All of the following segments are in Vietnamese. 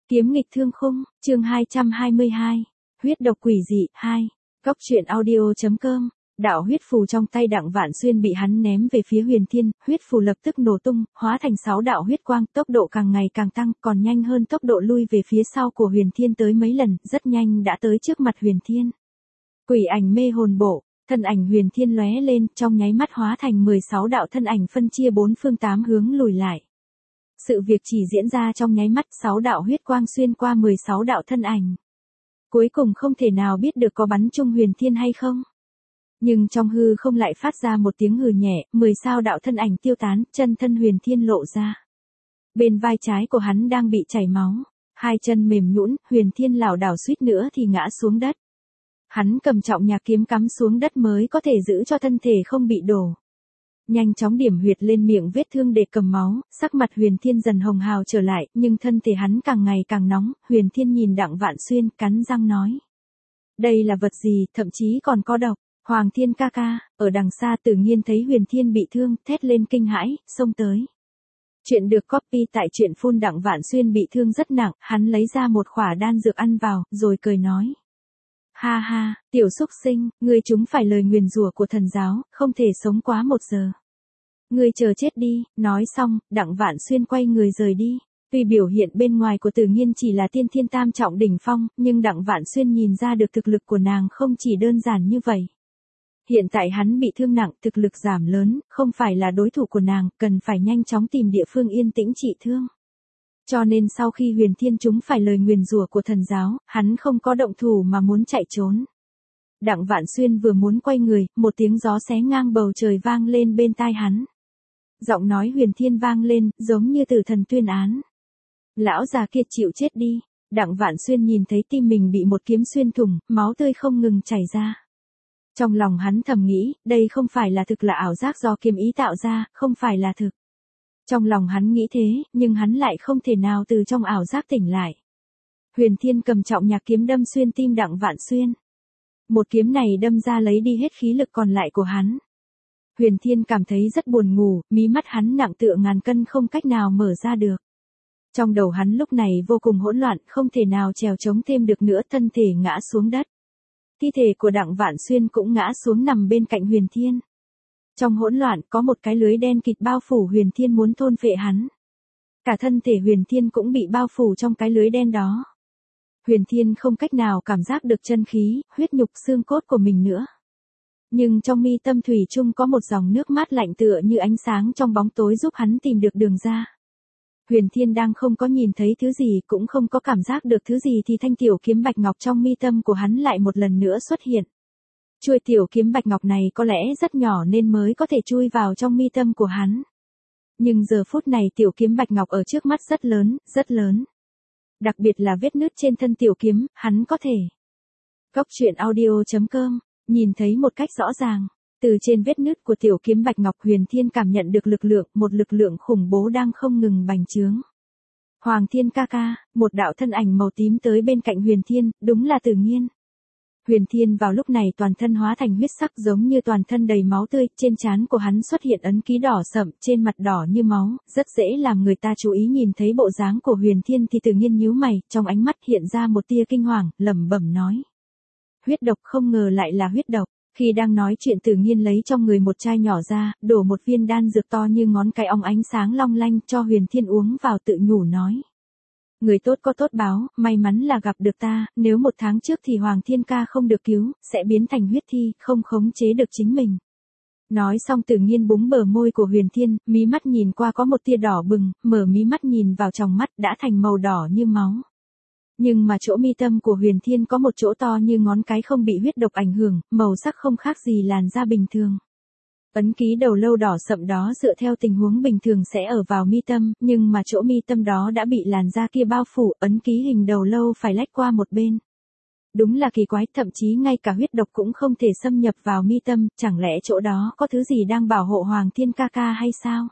Kiếm nghịch thương khung, chương 222. Huyết độc quỷ dị, 2. Góc truyện audio.com. Đạo huyết phù trong tay Đặng Vạn Xuyên bị hắn ném về phía Huyền Thiên, huyết phù lập tức nổ tung, hóa thành 6 đạo huyết quang, tốc độ càng ngày càng tăng, còn nhanh hơn tốc độ lui về phía sau của Huyền Thiên tới mấy lần, rất nhanh đã tới trước mặt Huyền Thiên. Quỷ ảnh mê hồn bộ, thân ảnh Huyền Thiên lóe lên, trong nháy mắt hóa thành 16 đạo thân ảnh phân chia 4 phương 8 hướng lùi lại. Sự việc chỉ diễn ra trong nháy mắt, 6 đạo huyết quang xuyên qua 16 đạo thân ảnh. Cuối cùng không thể nào biết được có bắn trúng Huyền Thiên hay không. Nhưng trong hư không lại phát ra một tiếng hừ nhẹ, 10 sao đạo thân ảnh tiêu tán, chân thân Huyền Thiên lộ ra. Bên vai trái của hắn đang bị chảy máu, hai chân mềm nhũn, Huyền Thiên lảo đảo suýt nữa thì ngã xuống đất. Hắn cầm trọng nhạc kiếm cắm xuống đất mới có thể giữ cho thân thể không bị đổ. Nhanh chóng điểm huyệt lên miệng vết thương để cầm máu, sắc mặt Huyền Thiên dần hồng hào trở lại, nhưng thân thể hắn càng ngày càng nóng, Huyền Thiên nhìn Đặng Vạn Xuyên, cắn răng nói. Đây là vật gì, thậm chí còn có độc. Hoàng Thiên ca ca, ở đằng xa Tử Nghiên thấy Huyền Thiên bị thương, thét lên kinh hãi, xông tới. Chuyện được copy tại truyện phun. Đặng Vạn Xuyên bị thương rất nặng, hắn lấy ra một khỏa đan dược ăn vào, rồi cười nói. Ha ha, tiểu xúc sinh, ngươi chúng phải lời nguyền rủa của thần giáo, không thể sống quá 1 giờ. Ngươi chờ chết đi, nói xong, Đặng Vạn Xuyên quay người rời đi. Tuy biểu hiện bên ngoài của Tử Nghiên chỉ là tiên thiên tam trọng đỉnh phong, nhưng Đặng Vạn Xuyên nhìn ra được thực lực của nàng không chỉ đơn giản như vậy. Hiện tại hắn bị thương nặng, thực lực giảm lớn, không phải là đối thủ của nàng, cần phải nhanh chóng tìm địa phương yên tĩnh trị thương. Cho nên sau khi Huyền Thiên chúng phải lời nguyền rủa của thần giáo, hắn không có động thủ mà muốn chạy trốn. Đặng Vạn Xuyên vừa muốn quay người, một tiếng gió xé ngang bầu trời vang lên bên tai hắn. Giọng nói Huyền Thiên vang lên, giống như tử thần tuyên án. Lão già kia chịu chết đi. Đặng Vạn Xuyên nhìn thấy tim mình bị một kiếm xuyên thủng, máu tươi không ngừng chảy ra. Trong lòng hắn thầm nghĩ, đây không phải là thực là ảo giác do kiếm ý tạo ra, không phải là thực. Trong lòng hắn nghĩ thế, nhưng hắn lại không thể nào từ trong ảo giác tỉnh lại. Huyền Thiên cầm trọng nhạc kiếm đâm xuyên tim Đặng Vạn Xuyên. Một kiếm này đâm ra lấy đi hết khí lực còn lại của hắn. Huyền Thiên cảm thấy rất buồn ngủ, mí mắt hắn nặng tựa ngàn cân không cách nào mở ra được. Trong đầu hắn lúc này vô cùng hỗn loạn, không thể nào trèo chống thêm được nữa, thân thể ngã xuống đất. Thi thể của Đặng Vạn Xuyên cũng ngã xuống nằm bên cạnh Huyền Thiên. Trong hỗn loạn có một cái lưới đen kịt bao phủ Huyền Thiên muốn thôn phệ hắn. Cả thân thể Huyền Thiên cũng bị bao phủ trong cái lưới đen đó. Huyền Thiên không cách nào cảm giác được chân khí, huyết nhục xương cốt của mình nữa. Nhưng trong mi tâm thủy chung có một dòng nước mát lạnh tựa như ánh sáng trong bóng tối giúp hắn tìm được đường ra. Huyền Thiên đang không có nhìn thấy thứ gì cũng không có cảm giác được thứ gì thì thanh tiểu kiếm bạch ngọc trong mi tâm của hắn lại một lần nữa xuất hiện. Chuôi tiểu kiếm bạch ngọc này có lẽ rất nhỏ nên mới có thể chui vào trong mi tâm của hắn. Nhưng giờ phút này tiểu kiếm bạch ngọc ở trước mắt rất lớn, rất lớn. Đặc biệt là vết nứt trên thân tiểu kiếm, hắn có thể. Góc truyện audio.com, nhìn thấy một cách rõ ràng. Từ trên vết nứt của tiểu kiếm bạch ngọc Huyền Thiên cảm nhận được một lực lượng khủng bố đang không ngừng bành trướng. Hoàng Thiên ca ca, một đạo thân ảnh màu tím tới bên cạnh Huyền Thiên, đúng là Tử Nghiên. Huyền Thiên vào lúc này toàn thân hóa thành huyết sắc giống như toàn thân đầy máu tươi, trên trán của hắn xuất hiện ấn ký đỏ sậm, trên mặt đỏ như máu, rất dễ làm người ta chú ý. Nhìn thấy bộ dáng của Huyền Thiên thì Tử Nghiên nhíu mày, trong ánh mắt hiện ra một tia kinh hoàng, lẩm bẩm nói. Huyết độc, không ngờ lại là huyết độc. Khi đang nói chuyện Tử Nghiên lấy trong người một chai nhỏ ra, đổ một viên đan dược to như ngón cái óng ánh sáng long lanh cho Huyền Thiên uống vào, tự nhủ nói. Người tốt có tốt báo, may mắn là gặp được ta, nếu 1 tháng trước thì Hoàng Thiên ca không được cứu, sẽ biến thành huyết thi, không khống chế được chính mình. Nói xong Tử Nghiên búng bờ môi của Huyền Thiên, mí mắt nhìn qua có một tia đỏ bừng, mở mí mắt nhìn vào trong mắt đã thành màu đỏ như máu. Nhưng mà chỗ mi tâm của Huyền Thiên có một chỗ to như ngón cái không bị huyết độc ảnh hưởng, màu sắc không khác gì làn da bình thường. Ấn ký đầu lâu đỏ sậm đó dựa theo tình huống bình thường sẽ ở vào mi tâm, nhưng mà chỗ mi tâm đó đã bị làn da kia bao phủ, ấn ký hình đầu lâu phải lách qua một bên. Đúng là kỳ quái, thậm chí ngay cả huyết độc cũng không thể xâm nhập vào mi tâm, chẳng lẽ chỗ đó có thứ gì đang bảo hộ Hoàng Thiên ca ca hay sao?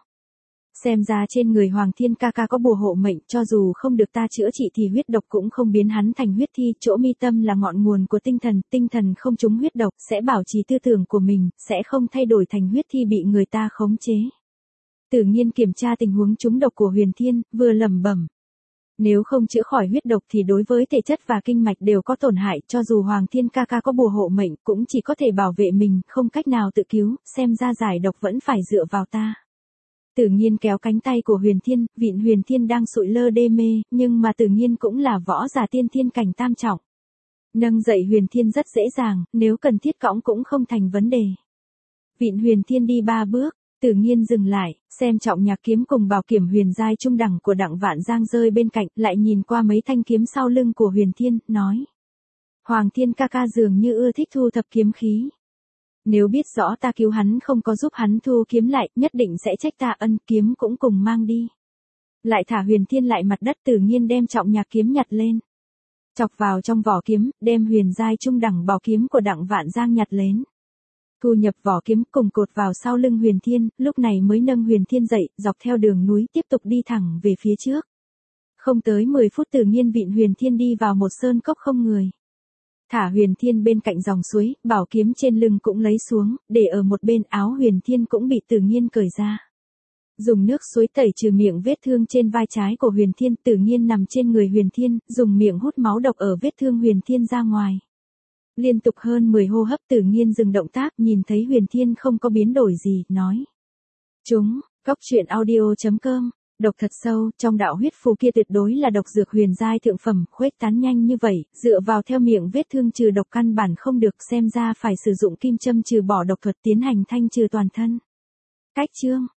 Xem ra trên người Hoàng Thiên ca ca có bùa hộ mệnh, cho dù không được ta chữa trị thì huyết độc cũng không biến hắn thành huyết thi, chỗ mi tâm là ngọn nguồn của tinh thần không trúng huyết độc, sẽ bảo trì tư tưởng của mình, sẽ không thay đổi thành huyết thi bị người ta khống chế. Tử Nghiên kiểm tra tình huống trúng độc của Huyền Thiên, vừa lẩm bẩm. Nếu không chữa khỏi huyết độc thì đối với thể chất và kinh mạch đều có tổn hại, cho dù Hoàng Thiên ca ca có bùa hộ mệnh cũng chỉ có thể bảo vệ mình, không cách nào tự cứu, xem ra giải độc vẫn phải dựa vào ta. Tử Nghiên kéo cánh tay của Huyền Thiên, vịn Huyền Thiên đang sụi lơ đê mê, nhưng mà Tử Nghiên cũng là võ giả tiên thiên cảnh tam trọng. Nâng dậy Huyền Thiên rất dễ dàng, nếu cần thiết cõng cũng không thành vấn đề. Vịn Huyền Thiên đi 3 bước, Tử Nghiên dừng lại, xem trọng nhạc kiếm cùng bảo kiểm huyền giai trung đẳng của Đặng Vạn Giang rơi bên cạnh, lại nhìn qua mấy thanh kiếm sau lưng của Huyền Thiên, nói. Hoàng Thiên ca ca dường như ưa thích thu thập kiếm khí. Nếu biết rõ ta cứu hắn không có giúp hắn thu kiếm lại, nhất định sẽ trách ta, ân kiếm cũng cùng mang đi. Lại thả Huyền Thiên lại mặt đất. Tử Nghiên đem trọng nhạc kiếm nhặt lên. Chọc vào trong vỏ kiếm, đem huyền giai trung đẳng bảo kiếm của Đặng Vạn Giang nhặt lên. Thu nhập vỏ kiếm cùng cột vào sau lưng Huyền Thiên, lúc này mới nâng Huyền Thiên dậy, dọc theo đường núi tiếp tục đi thẳng về phía trước. Không tới 10 phút Tử Nghiên vịn Huyền Thiên đi vào một sơn cốc không người. Thả Huyền Thiên bên cạnh dòng suối, bảo kiếm trên lưng cũng lấy xuống, để ở một bên, áo Huyền Thiên cũng bị Tử Nghiên cởi ra. Dùng nước suối tẩy trừ miệng vết thương trên vai trái của Huyền Thiên, Tử Nghiên nằm trên người Huyền Thiên, dùng miệng hút máu độc ở vết thương Huyền Thiên ra ngoài. Liên tục hơn 10 hô hấp Tử Nghiên dừng động tác, nhìn thấy Huyền Thiên không có biến đổi gì, nói. Cóc truyện audio.com, độc thật sâu, trong đạo huyết phù kia tuyệt đối là độc dược huyền giai thượng phẩm, khuếch tán nhanh như vậy, dựa vào theo miệng vết thương trừ độc căn bản không được, xem ra phải sử dụng kim châm trừ bỏ độc thuật tiến hành thanh trừ toàn thân. Cách chương